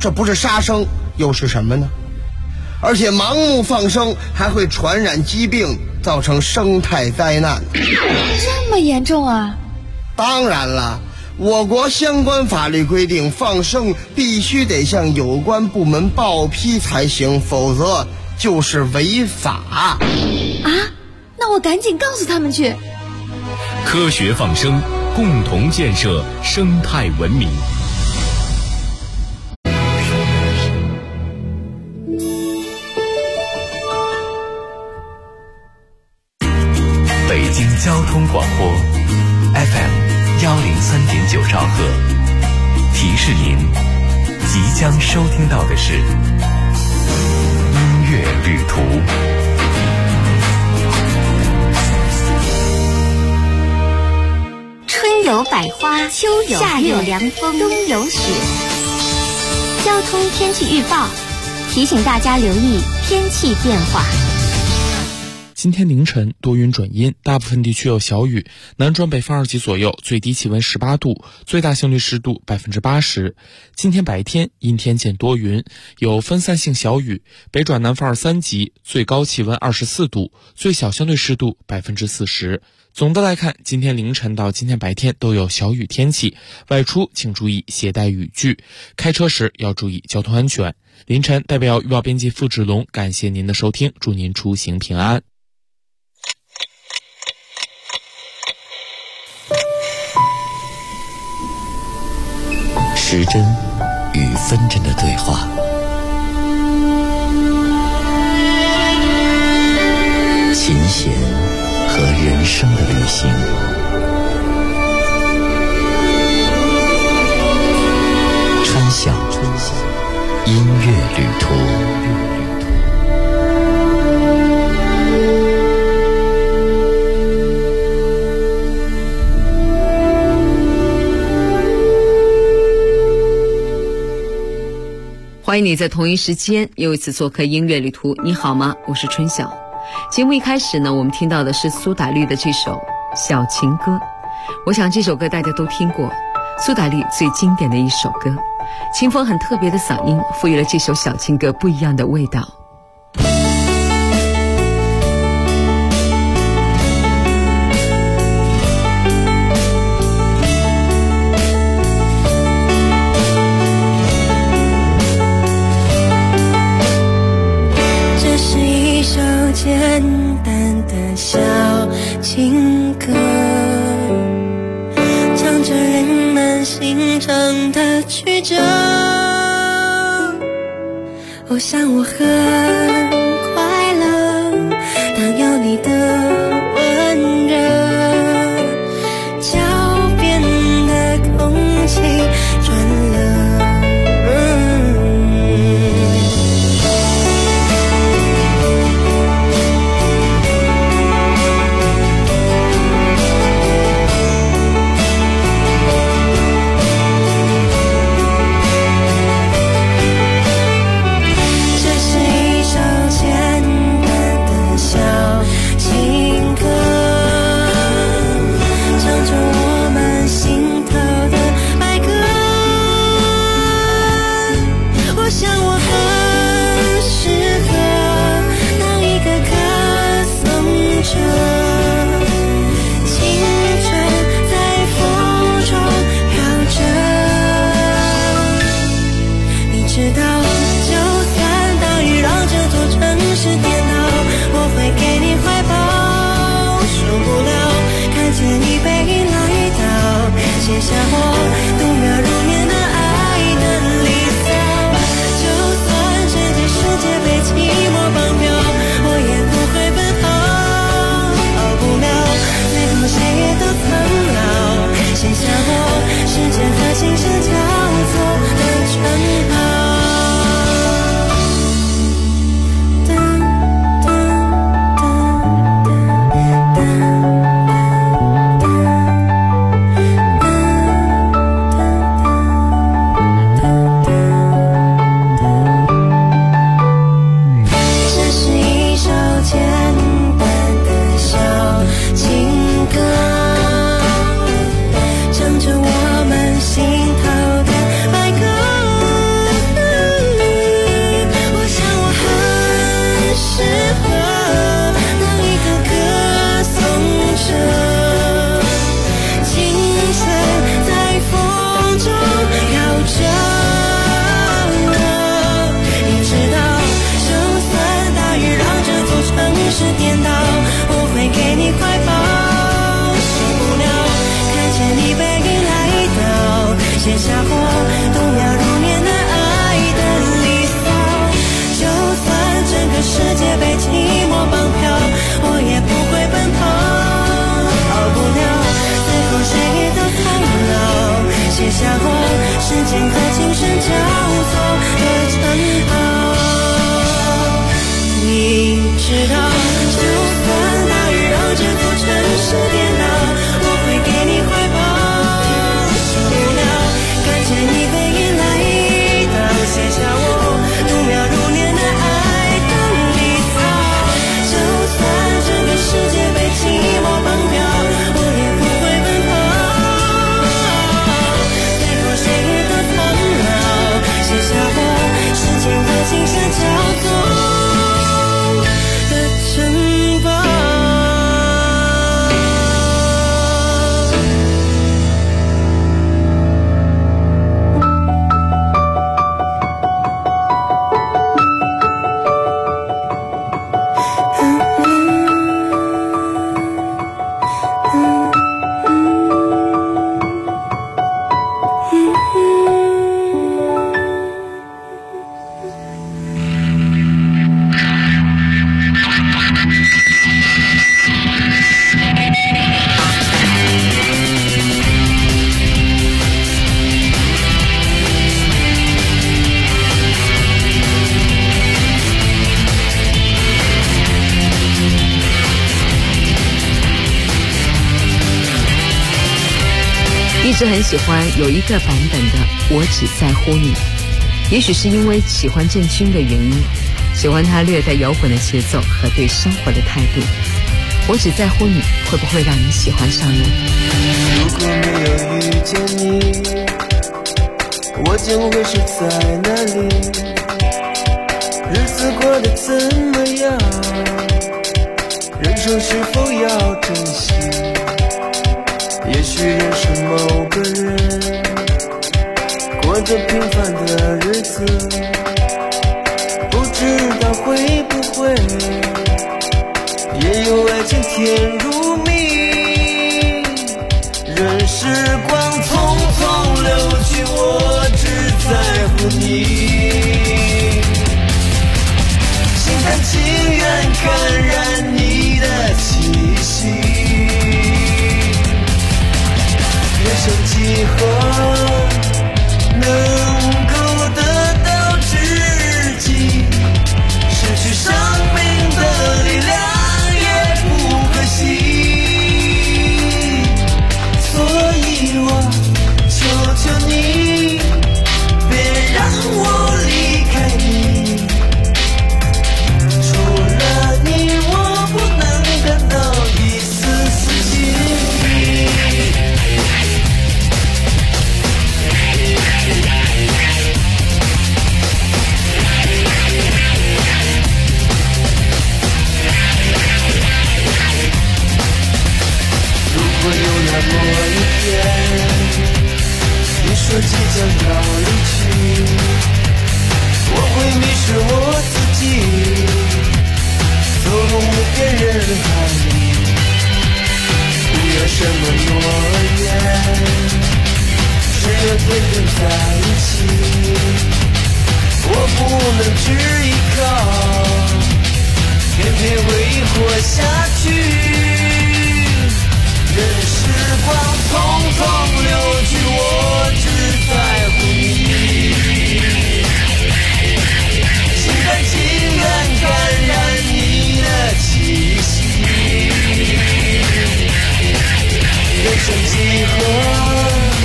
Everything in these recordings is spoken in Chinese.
这不是杀生又是什么呢？而且盲目放生还会传染疾病，造成生态灾难。 这么严重啊？ 当然了，我国相关法律规定，放生必须得向有关部门报批才行，否则就是违法。 啊？那我赶紧告诉他们去。 科学放生，共同建设生态文明。北京交通广播 FM103.9兆赫，提示您即将收听到的是音乐旅途。 春有百花，秋有夏有凉风，冬有雪。交通天气预报提醒大家留意天气变化。 今天凌晨多云转阴，大部分地区有小雨，南转北风2级左右，最低气温18度，最大相对湿度80%。今天白天阴天见多云，有分散性小雨，北转南风3级，最高气温24度，最小相对湿度40%。总的来看，今天凌晨到今天白天都有小雨天气，外出请注意携带雨具，开车时要注意交通安全。凌晨代表预报编辑付志龙感谢您的收听，祝您出行平安。 时针与分针的对话，琴弦和人生的旅行，春晓音乐旅途。 欢迎你在同一时间又一次做客音乐旅途。你好吗？我是春晓。节目一开始呢，我们听到的是苏打绿的这首小情歌。我想这首歌大家都听过，苏打绿最经典的一首歌。清风很特别的嗓音赋予了这首小情歌不一样的味道。 简单的小情歌，唱着人们心肠的曲折。我想我很快乐，当有你的温热，脚边的空气转了。世界和心声交错的圈跑。 一直很喜欢有一个版本的《我只在乎你》，也许是因为喜欢郑钧的原因，喜欢他略带摇滚的节奏和对生活的态度。我只在乎你，会不会让你喜欢上呢？ 如果没有遇见你，我将会是在哪里？日子过得怎么样？人生是否要珍惜？也许认识某个人，过着平凡的日子，不知道会不会也有爱情甜如蜜。任时光匆匆流去，我只在乎你，心甘情愿感染你的气息。人生几何能够得到知己，失去生命的力量也不可惜。所以我求求你，别让我离开你，除了你我不能感到一丝丝情意。如果有那么一天，你说即将要离去，我会迷失我自己，走入无边人海里。不要什么诺言，只要天天在一起，我不能只依靠，偏偏会活下去。任时光匆匆流去，我只在乎你，心甘情愿感染你的气息。人生几何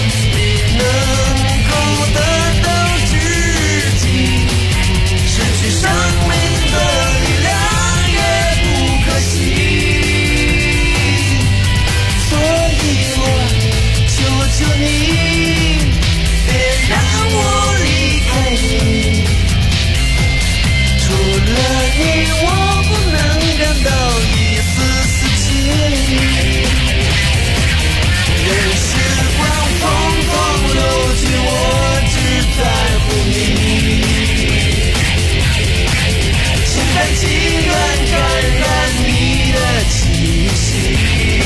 能够得到知己，失去生命的力量也不可惜。求你，别让我离开你，除了你我不能感到一丝丝情意。任时光匆匆流去，我只在乎你，心甘情愿感染你的气息。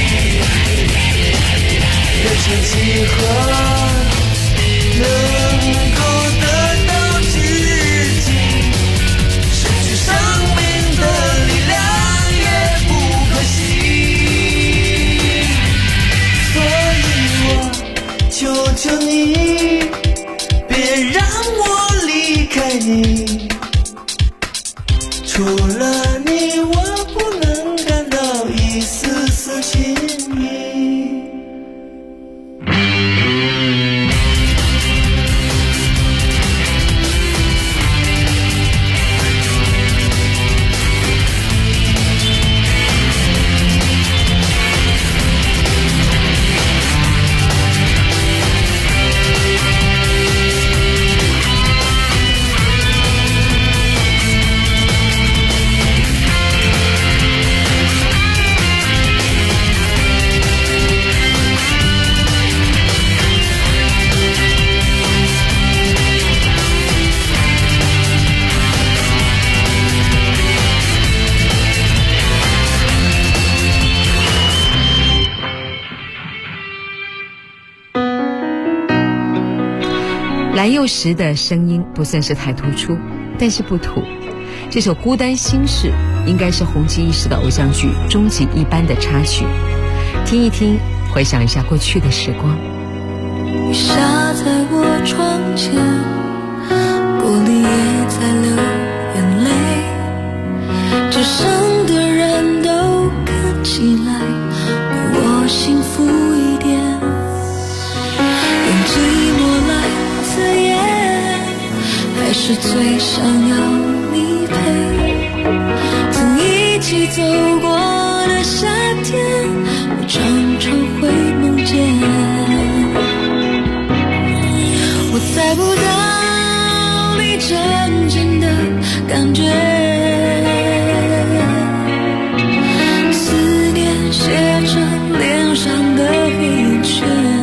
人生几何能够得到知己，失去生命的力量也不可惜。所以我求求你，别让我离开你，除了你我不能感到一丝丝情意。 蓝又时的声音不算是太突出，但是不土。这首《孤单心事》应该是红极一时的偶像剧《终极一班》的插曲，听一听，回想一下过去的时光。 雨下在我窗前，玻璃也在流眼泪，这生的人都看起来比我幸福一点。 是最想要你陪，曾一起走过的夏天，我常常会梦见。我猜不到你真正的感觉，思念写成脸上的黑眼圈。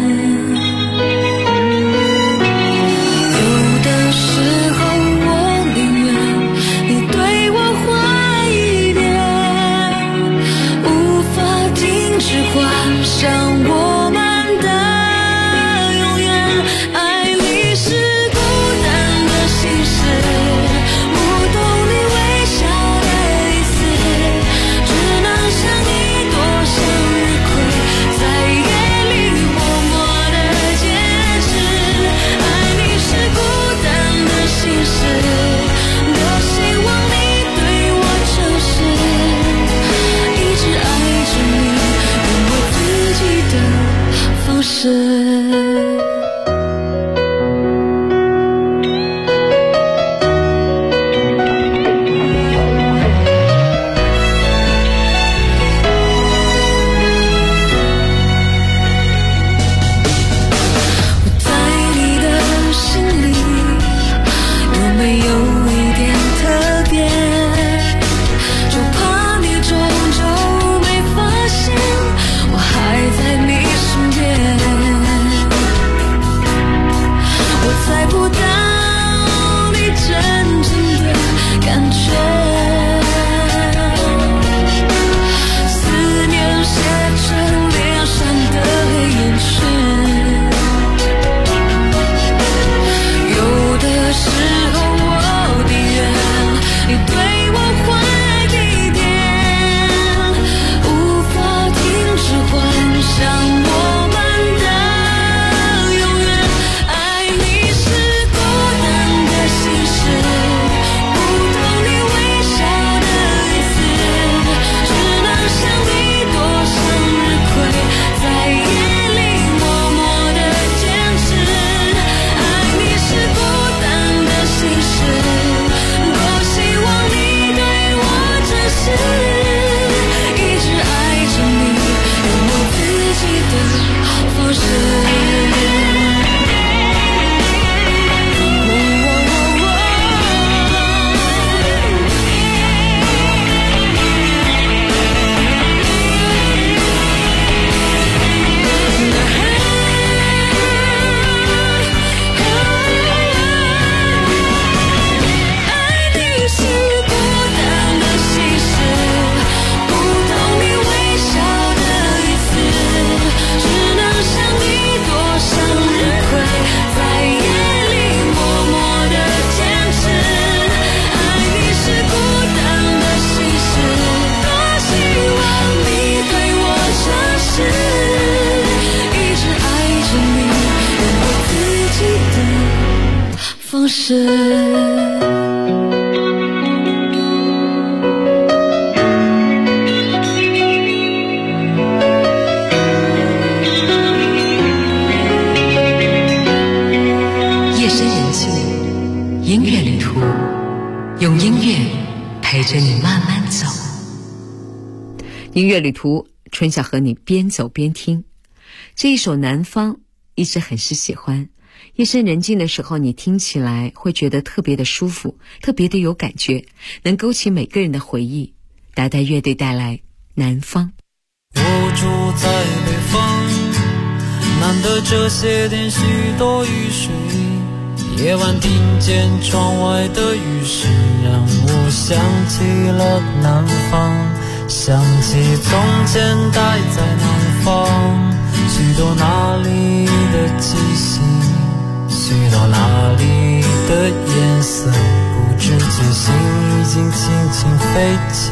音乐旅途，春夏和你边走边听。这一首《南方》一直很是喜欢，夜深人静的时候，你听起来会觉得特别的舒服，特别的有感觉，能勾起每个人的回忆。达达乐队带来《南方》。 我住在北方，难得这些天许多雨水，夜晚听见窗外的雨声，让我想起了南方，想起从前待在南方，许多那里的气息，许多那里的颜色，不知觉心已经轻轻飞起。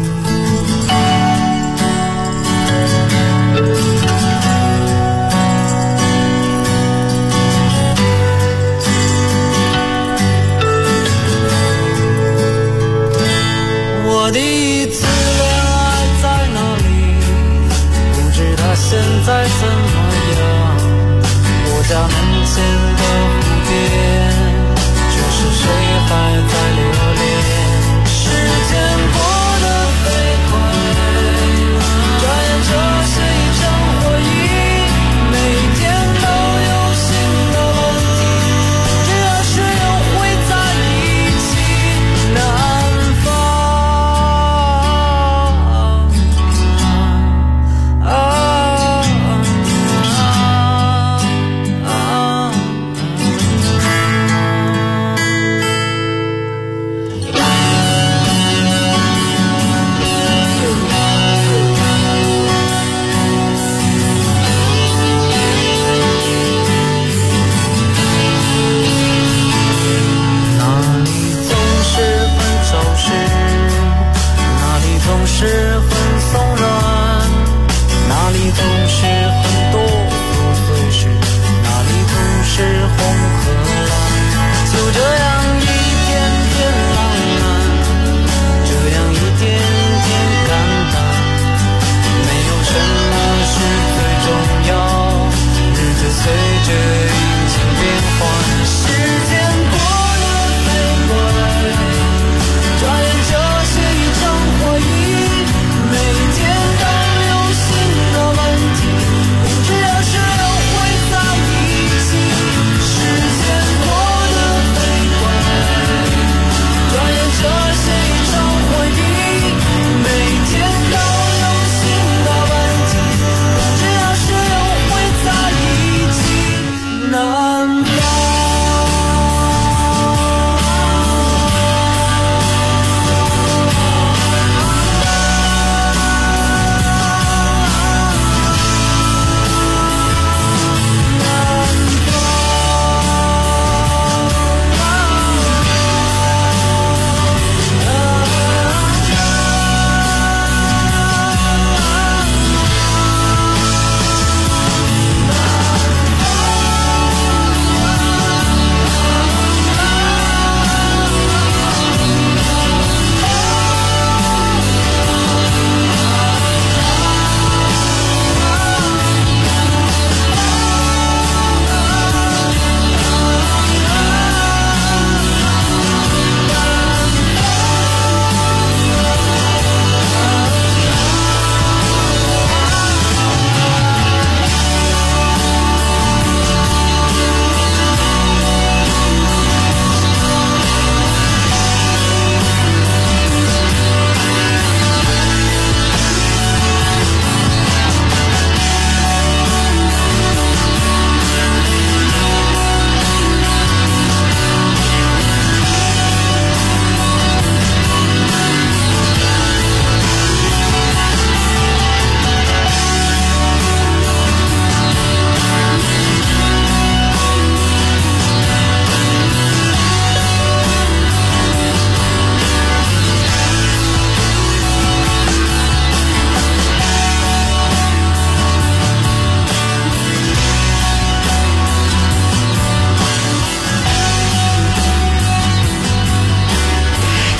我第一次恋爱在哪里？不知它现在怎么样？我家门前的湖边，这是谁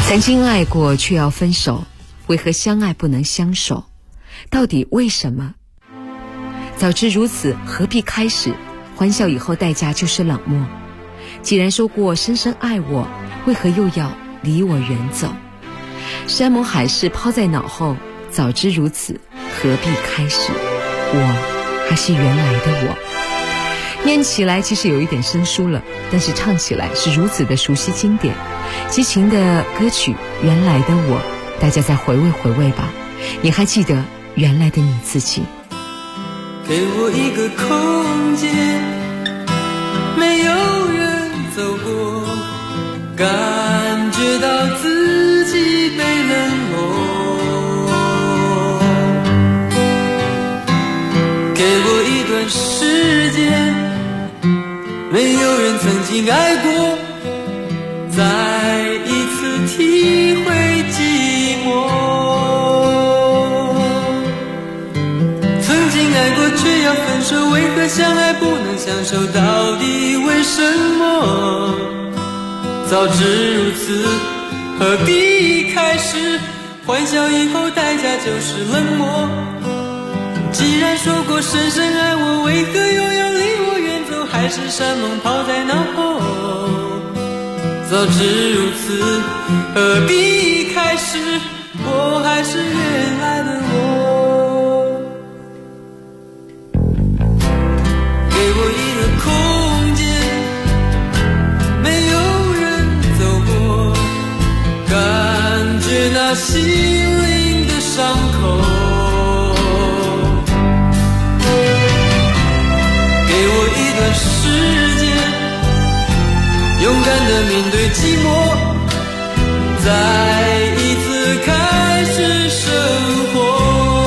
曾经爱过却要分手，为何相爱不能相守？到底为什么？早知如此，何必开始？欢笑以后代价就是冷漠。既然说过深深爱我，为何又要离我远走？山盟海誓抛在脑后，早知如此，何必开始？我还是原来的我。念起来其实有一点生疏了，但是唱起来是如此的熟悉经典。激情的歌曲《原来的我》，大家再回味回味吧。你还记得原来的你自己？ 给我一个空间，没有人走过，感觉到自己被冷落。给我一段时间，没有人曾经爱过，再一次体会寂寞。曾经爱过却要分手，为何相爱不能相守？到底为什么？早知如此，何必开始？欢笑以后代价就是冷漠。既然说过深深爱我，为何又要离我远走？海誓山盟抛在脑后。早知如此，何必开始？我还是原来的我。给我一个空间，没有人走过，感觉那心灵的伤口。给我一段时间，勇敢地面对寂寞，再一次开始生活。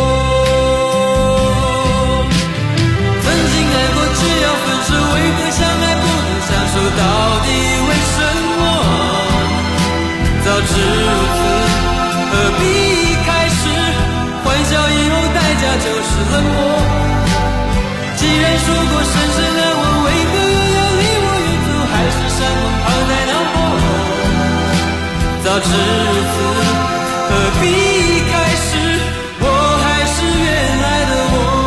曾经爱过却要分手，为何相爱不能相守？到底为什么？早知如此，何必开始？欢笑以后代价就是冷漠。既然说过深深爱我，为何又要离我远走？海誓山盟抛在脑后。早知如此，何必开始？我还是原来的我。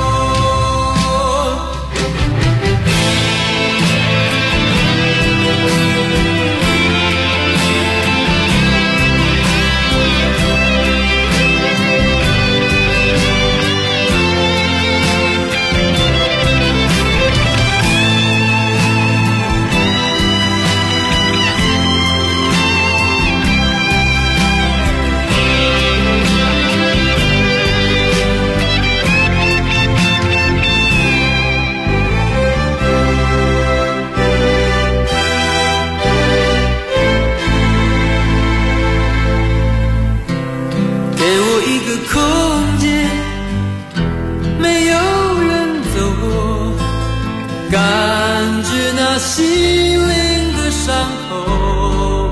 空间，没有人走过，感觉那心灵的伤口。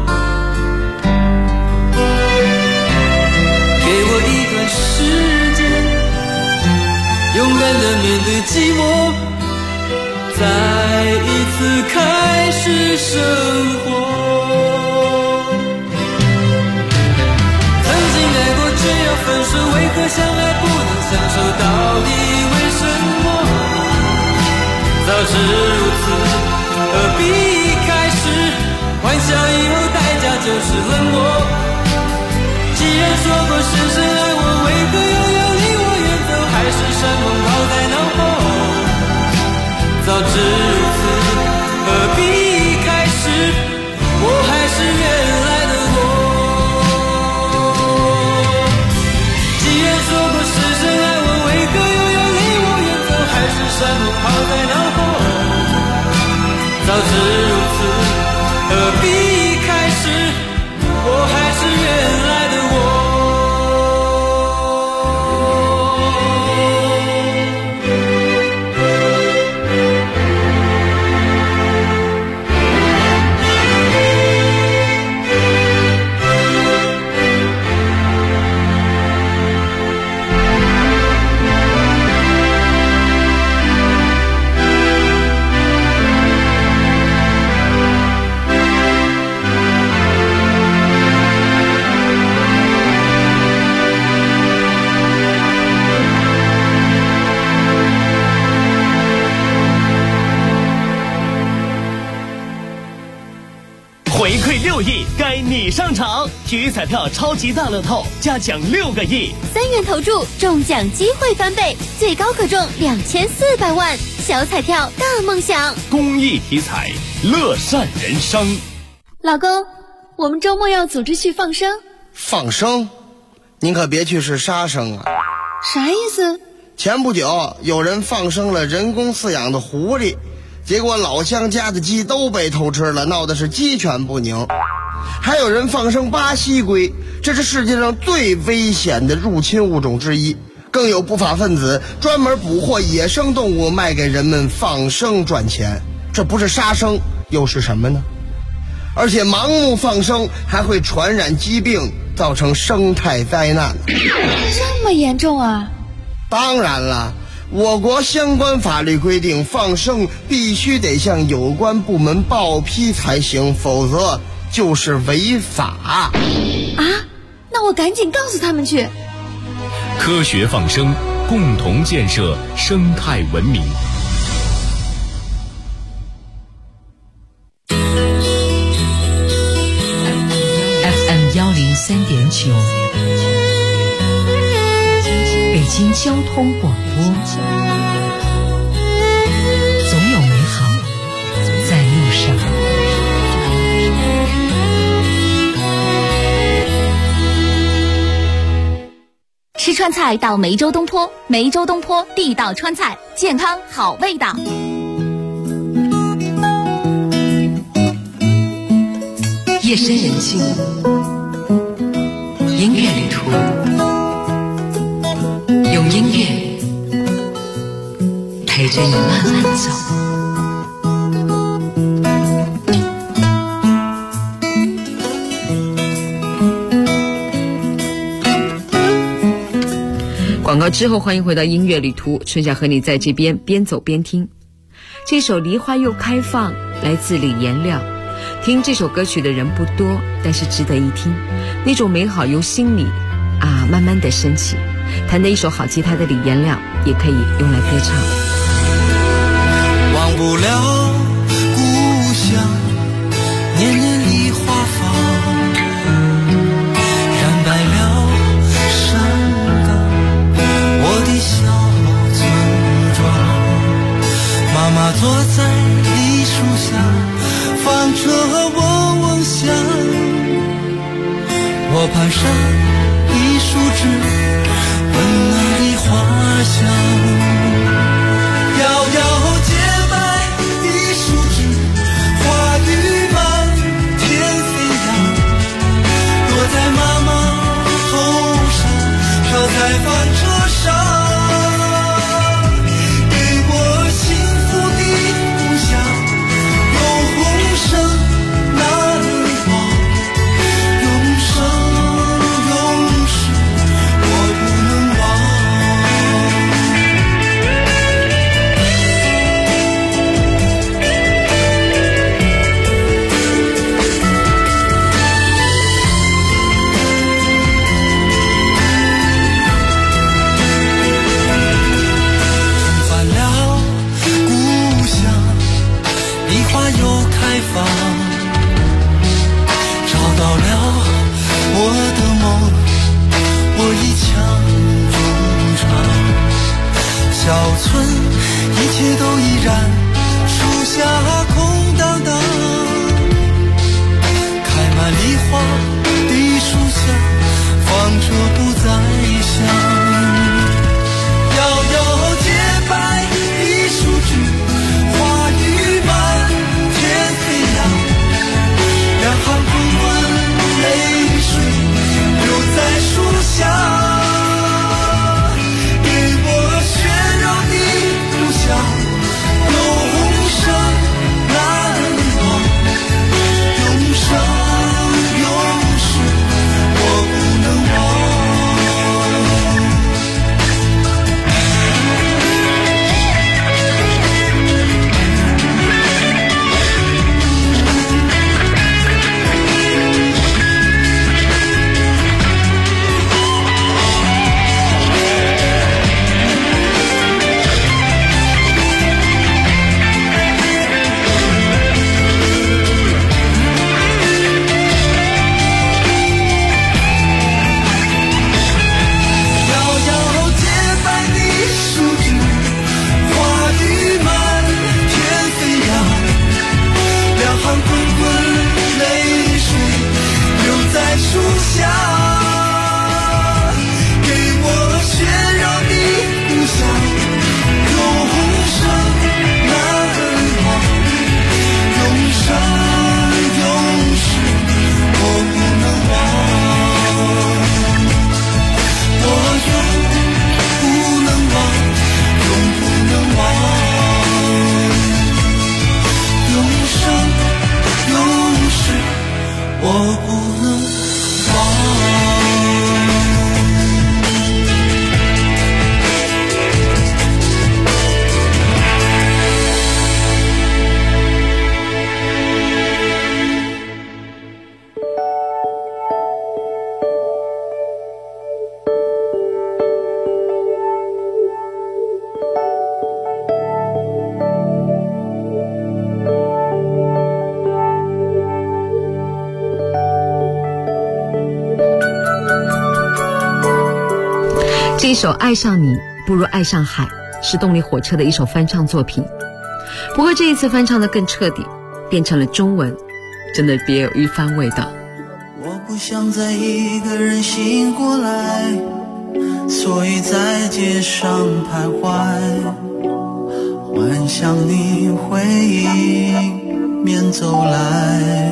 给我一段时间，勇敢地面对寂寞，再一次开始生活。分手为何相爱不能相守？到底为什么？早知如此，何必开始？欢笑以后代价就是冷漠。既然说过深深爱我，为何又要离我远走？海誓山盟抛在脑后。早知如此，何必开始？我还是原来的我。山盟抛在脑后，早知如此，何必开始？我还是原来的我。 6亿，该你上场。体育彩票超级大乐透，加奖6个亿 ，3元投注，中奖机会翻倍，最高可中2400万。小彩票大梦想， 公益体彩，乐善人生。 老公，我们周末要组织去放生。 放生？您可别去是杀生啊！ 啥意思？ 前不久有人放生了人工饲养的狐狸，结果老乡家的鸡都被偷吃了，闹的是鸡犬不宁。还有人放生巴西龟，这是世界上最危险的入侵物种之一。更有不法分子专门捕获野生动物卖给人们放生赚钱，这不是杀生又是什么呢？而且盲目放生还会传染疾病，造成生态灾难。 这么严重啊？ 当然了，我国相关法律规定，放生必须得向有关部门报批才行，否则就是违法。 啊？那我赶紧告诉他们去。 科学放生，共同建设生态文明。 FM 103.9，北京交通广播。总有美好在路上。 吃川菜到梅州东坡，梅州东坡地道川菜，健康好味道。 夜深人静，音乐旅途，用音乐陪着你慢慢走。 广告之后，欢迎回到音乐旅途，春夏和你在这边边走边听。这首《梨花又开放》来自李延亮。听这首歌曲的人不多，但是值得一听，那种美好由心里慢慢的升起。弹得一手好吉他的李延亮也可以用来歌唱。 忘不了故乡，年年梨花放，染白了山岗，我的小村庄。妈妈坐在梨树下，放着我梦想，我攀上一树枝，闻那梨花香，遥遥洁白一树枝，花雨满天飞扬，落在妈妈头上，飘在纺车上。 我不能忘。 这一首《爱上你不如爱上海》是动力火车的一首翻唱作品，不过这一次翻唱的更彻底，变成了中文，真的别有一番味道。 我不想再一个人醒过来，所以在街上徘徊，幻想你会迎面走来。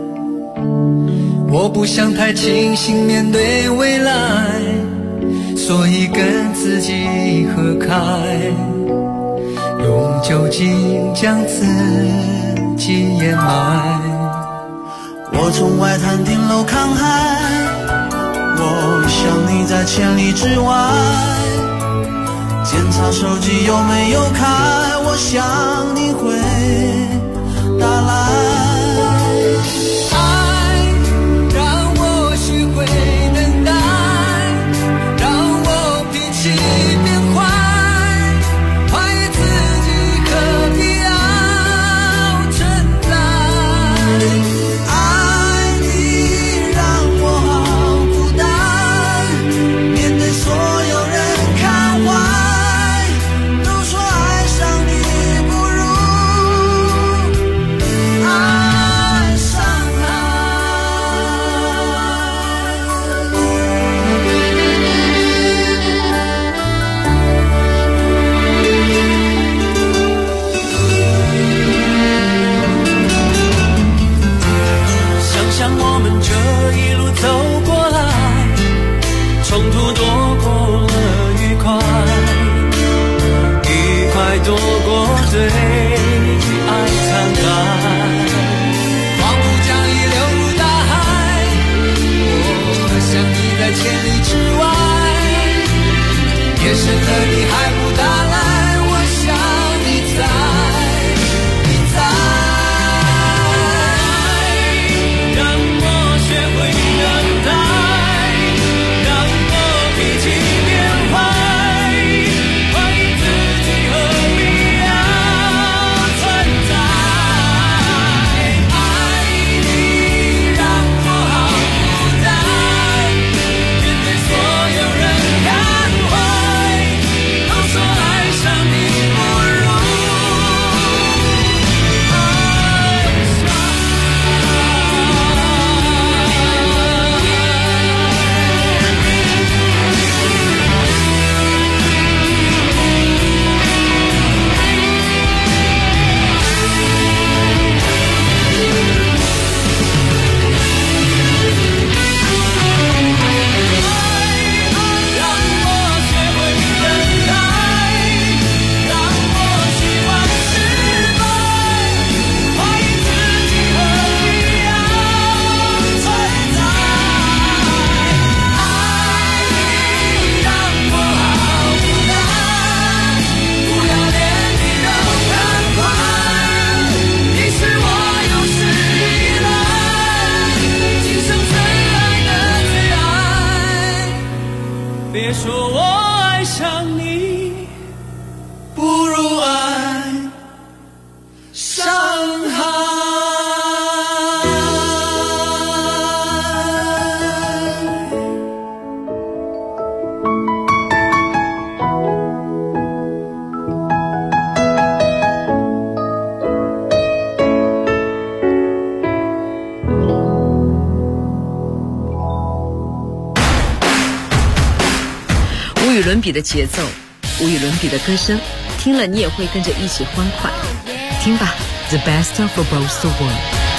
我不想太清醒面对未来，所以跟自己合开，用酒精将自己掩埋。 我从外滩顶楼看海，我想你在千里之外，检查手机有没有开，我想你会打来。 无与伦比的节奏，无与伦比的歌声，听了你也会跟着一起欢快。听吧 ，The best of both the world。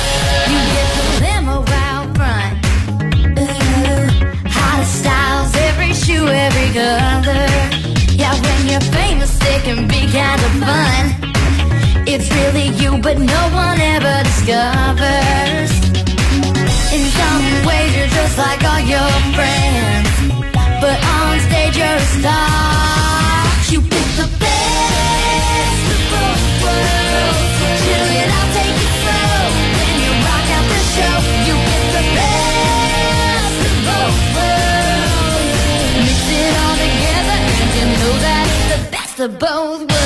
Every color. Yeah, when you're famous, it can be kind of fun. It's really you, but no one ever discovers. And just like all your friends, but on stage you're a star. You get the best of both worlds. Chill it out, take it slow, then you rock out the show. You get the best of both worlds. Mix it all together and you know that it's the best of both worlds.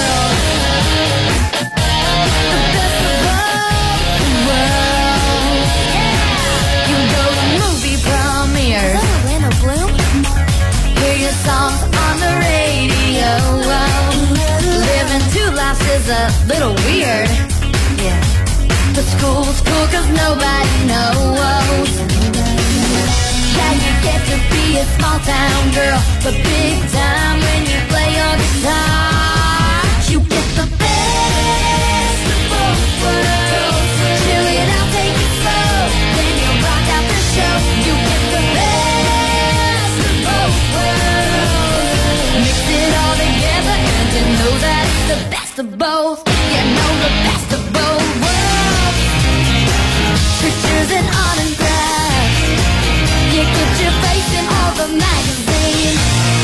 Songs on the radio. Living two lives is a little weird. Yeah. But school's cool cause nobody knows. Yeah, you get to be a small town girl, but big time when you play your guitar. You get the best of both worlds. Chill it out, take it slow, then you rock out the show. You get the best of both worlds. Mix it all together and you know that it's the best of both. You know the best of both worlds. Pictures and autographs. You get your face in all the magazines.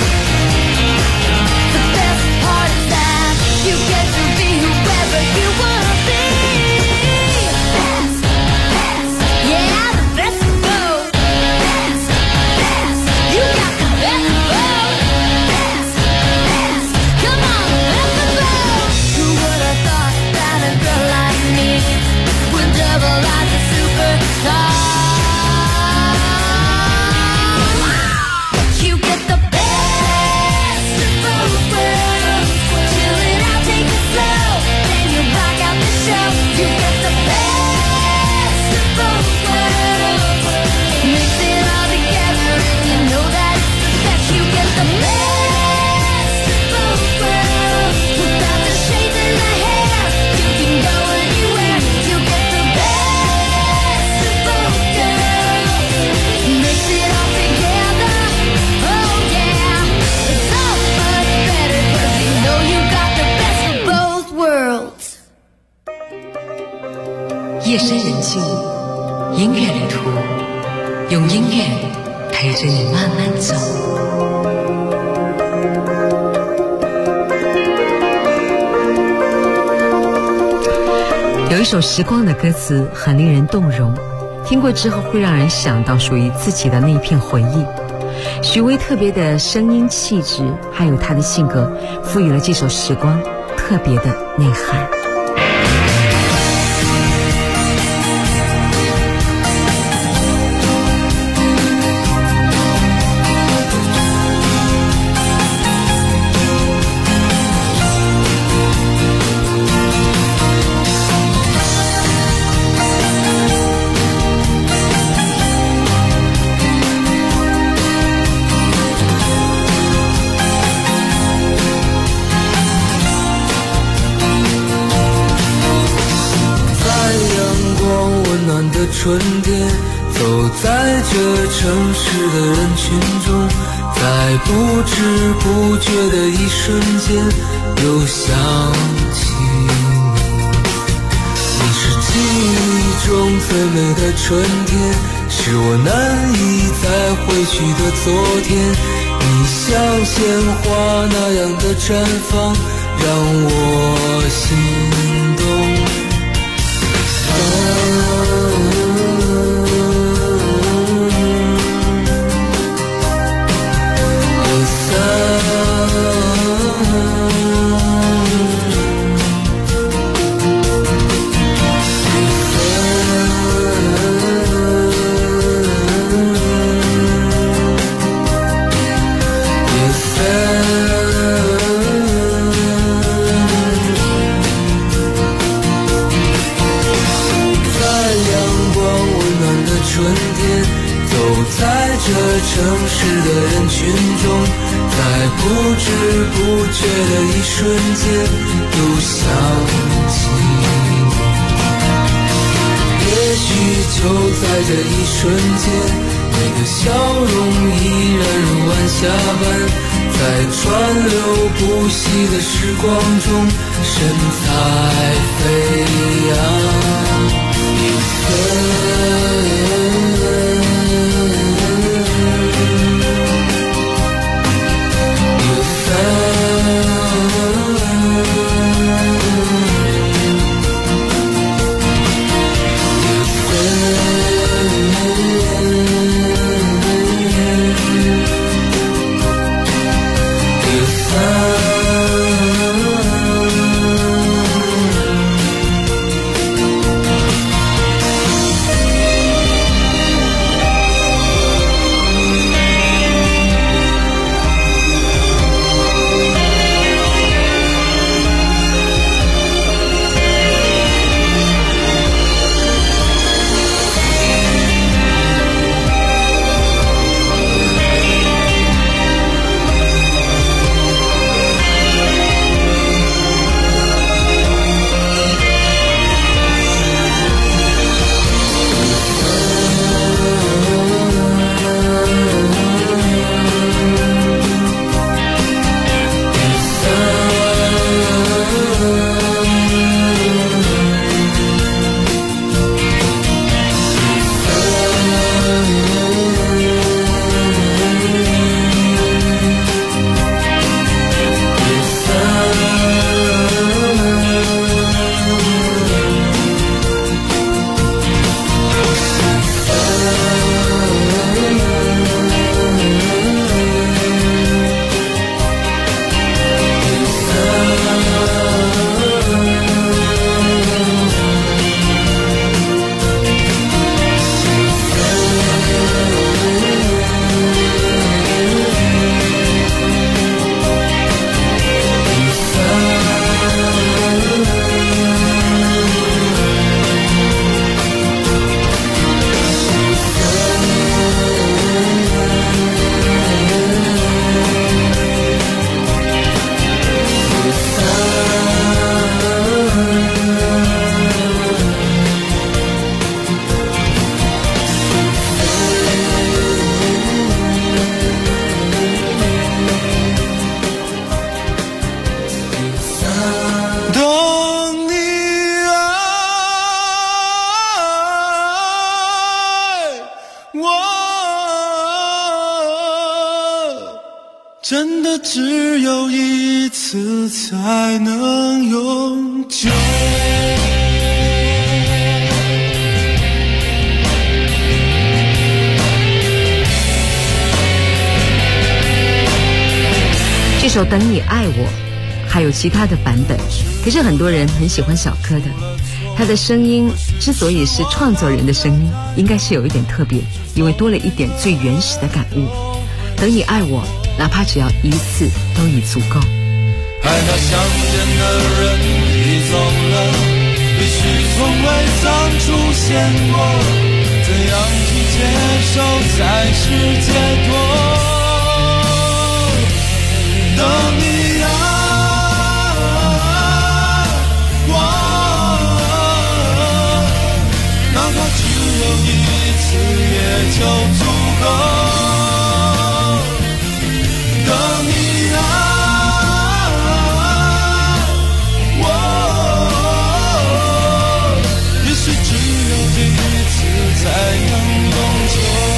The best part is that you get to be whoever you wanna be. Best, best, yeah, the best of both. Best, best, you got the best of both. Best, best, come on, best of both. Who would have thought that a girl like me would double as a superstar? You get the best of both worlds. Chill it out, take it slow, then you rock out the show. You get the best of both worlds. Mix it all together and you know that it's the best. You get the best of both worlds. Without the shades in the hair, you can go anywhere. You get the best of both girls. Mix it all together, oh yeah. It's so much better cause you know you got the best of both worlds. 夜深人静，音乐旅途，用音乐陪着你慢慢走。有一首《时光》的歌词很令人动容，听过之后会让人想到属于自己的那一片回忆。许巍特别的声音气质，还有他的性格，赋予了这首《时光》特别的内涵。 春天，走在这城市的人群中，在不知不觉的一瞬间，又想起你是记忆中最美的春天，是我难以再回去的昨天。你像鲜花那样的绽放，让我心动。城市的人群中，在不知不觉的一瞬间，又想起你。也许就在这一瞬间，你的笑容依然如晚霞般，在川流不息的时光中，神采飞扬。 真的只有一次才能永久。 这首《等你爱我》还有其他的版本，可是很多人很喜欢小柯的。他的声音之所以是创作人的声音，应该是有一点特别，因为多了一点最原始的感悟。等你爱我，哪怕只要一次都已足够。 爱那相见的人已走了，也许从未曾出现过，怎样去接受才是解脱？等你爱我，哪怕只有一次也就足够。等你爱我，也许只有一次才能永久。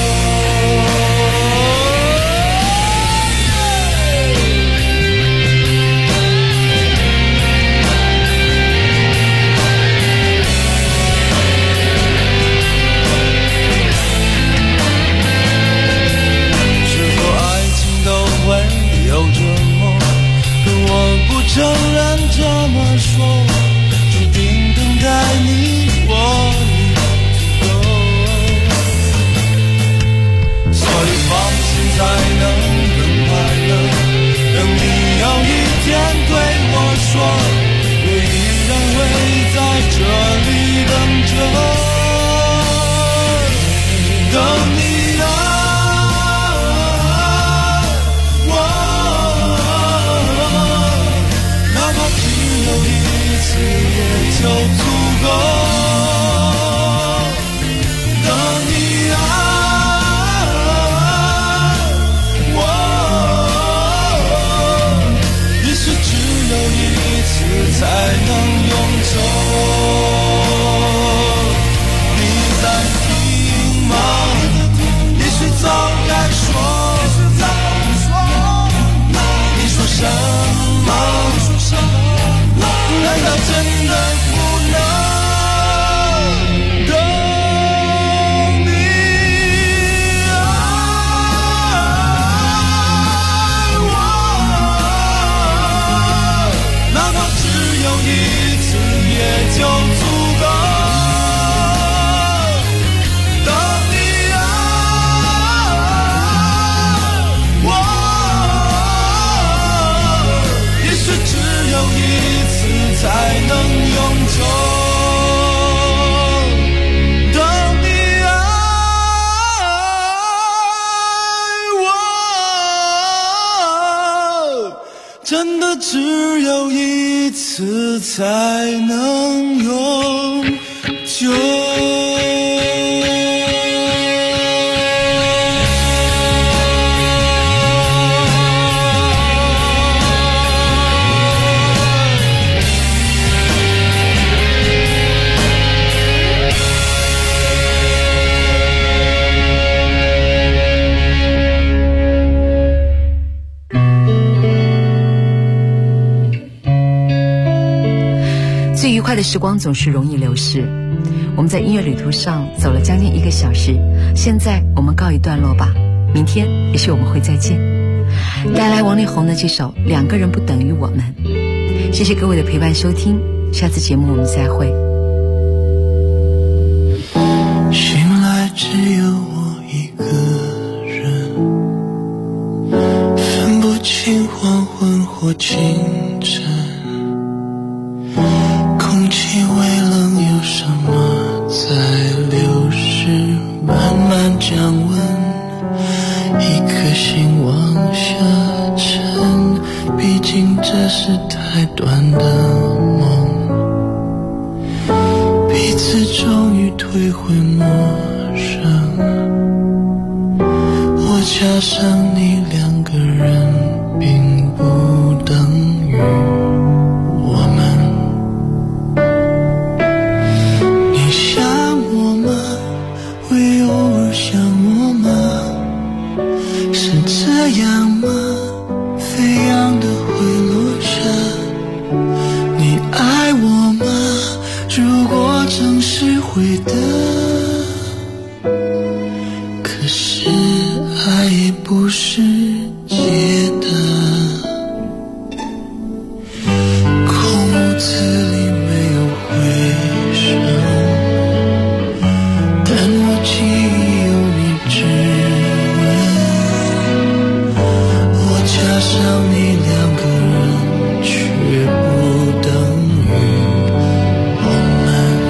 承认这么说，注定等待你我已足够，所以放心才能更快乐。等你有一天对我说，我依然会在这里等着。等你爱也就足够。等你爱我，也许只有一次才能永久。你在听吗？也许早该说。你说什么？难道真的不能等你爱我？哪怕只有一次也就足够。等你爱我，也许只有一次才能永久。等你爱我，真的只有一次才能永久。 最愉快的时光总是容易流逝，我们在音乐旅途上走了将近1个小时，现在我们告一段落吧，明天也许我们会再见。带来王力宏的这首《两个人不等于我们》，谢谢各位的陪伴收听，下次节目我们再会。 醒来只有我一个人，分不清黄昏或清晨，空气微冷，有什么在流逝，慢慢降温，一颗心往下沉，毕竟这是太短的梦，彼此终于退回陌生，我加上你两个人并不等于我们。你想我吗？会偶尔想我吗？是这样吗？ 的，可是爱也不是借的。空屋子里没有回声，但我记忆有你指纹。我加上你两个人，却不等于我们。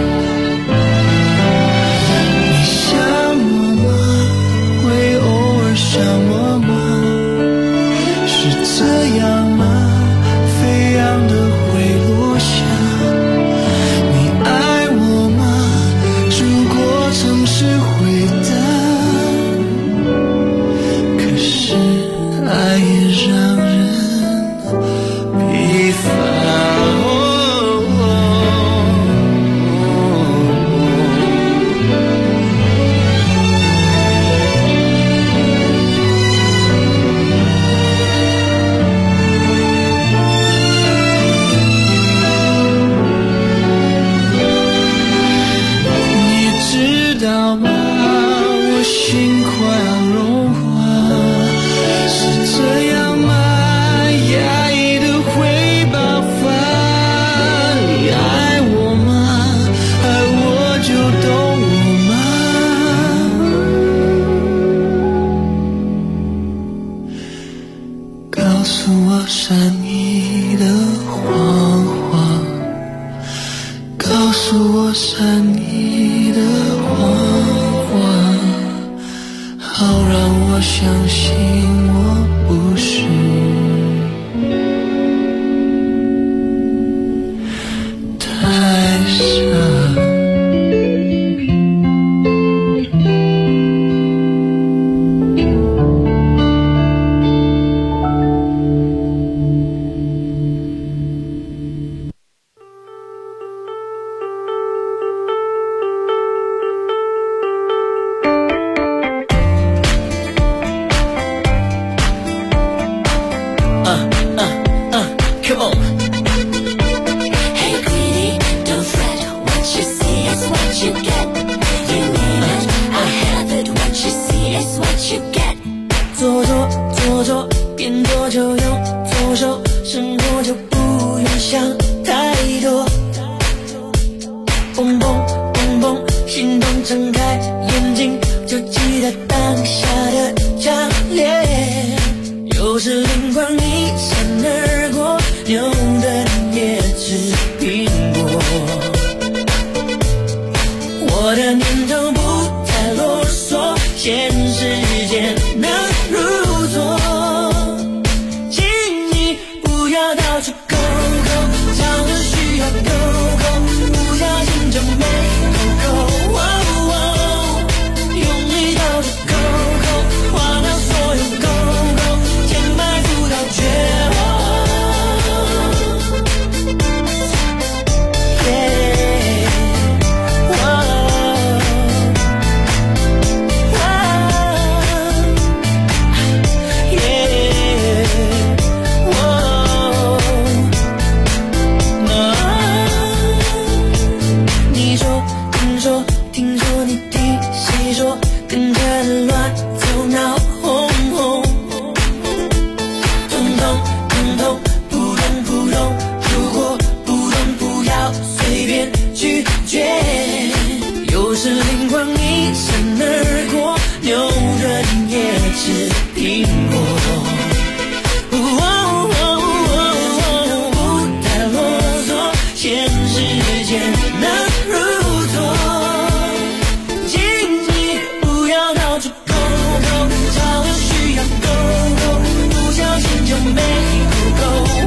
你想我吗？会偶尔想我吗？是这样吗？飞扬的会落下。你爱我吗？如果曾是回答，可是爱也让人疲乏。你知道吗？我心快要融化，是这样吗？压抑的会爆发。你爱我吗？爱我就懂我吗？告诉我善意的谎话，告诉我善意的谎话，好让我相信我不是太傻。Come on. Hey, greedy, don't fret. What you see is what you get. You need it, I have it. What you see is what you get. 做做，变多就用左手，生活就不用想太多。蹦蹦蹦蹦，心动睁开眼睛，就记得当下的强烈。有时灵光一闪而过，牛的也吃苹果。我的念头不太啰嗦，现实间能入座。请你不要到处勾勾，吵得需要勾勾，不小心就没勾勾。用力到处勾勾，划掉所有勾勾，填埋不到绝望。听说你听谁说，跟着乱走闹哄哄，通通扑通扑通，如果不懂不要随便拒绝。有时灵光一闪而过，牛人也吃苹果。不太啰嗦，现实间能入座。就没够够，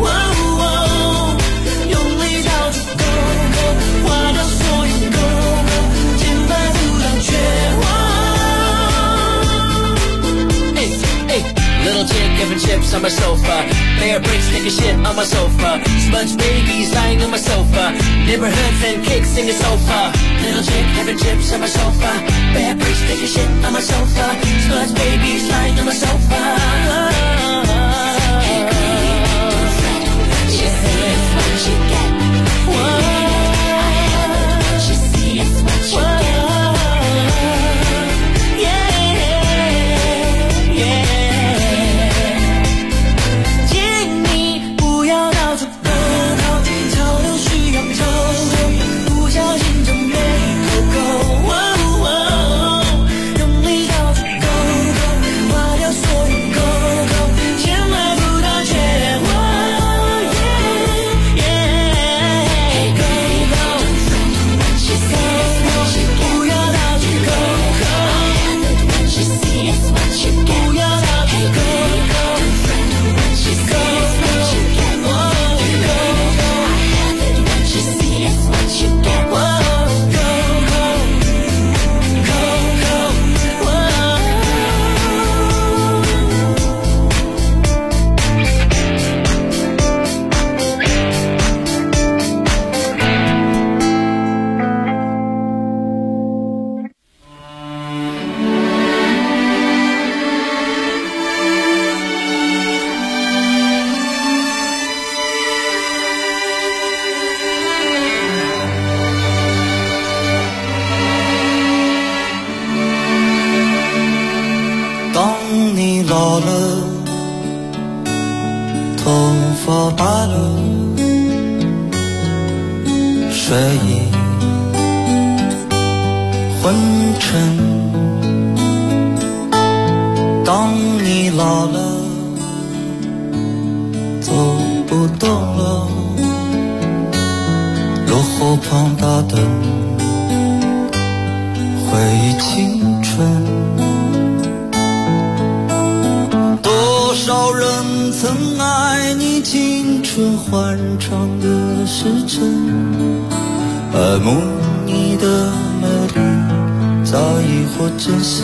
用力到处勾勾，划掉所有勾勾，填埋不到绝望。Little chick having chips on my sofa, bear bricks taking shit on my sofa, smudge babies lying on my sofa, neighborhoods and kicks singing sofa. Little chick having chips on my sofa, bear bricks taking shit on my sofa, smudge babies lying on my sofa. What you get, I have it. What you see is what you get. 当你老了，头发白了，睡意昏沉。当你老了，走不动了，路后旁打灯，回忆青春。多少人曾爱你青春欢畅的时辰，爱慕你的美丽早已或真心。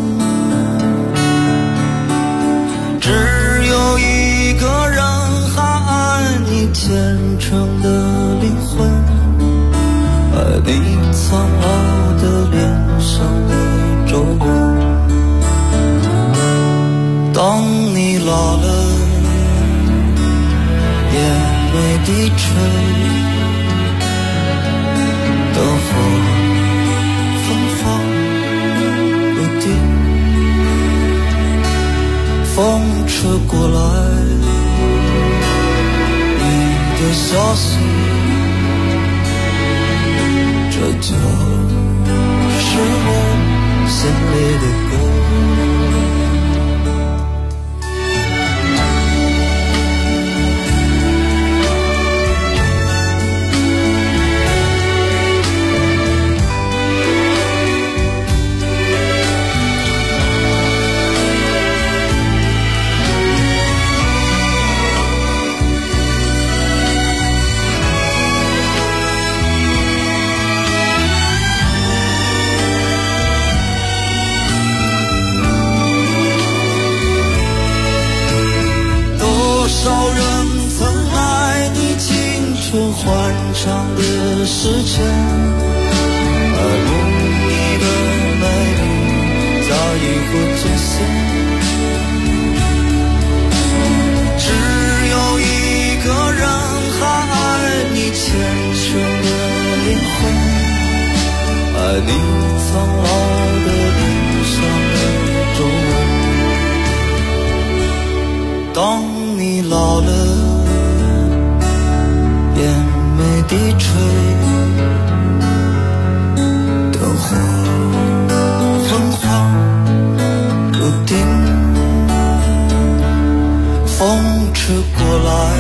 只有一个人还爱你虔诚的灵魂，爱你苍老的脸上的皱纹。当你老了，眼眉低垂，灯火芬芳不定，风吹过来你的消息，这就是我心里的歌。欢畅的时辰，爱慕你的美丽早已不真心。只有一个人还爱你虔诚的灵魂，爱你苍老的脸上的皱纹。当你老了，眼眉低垂，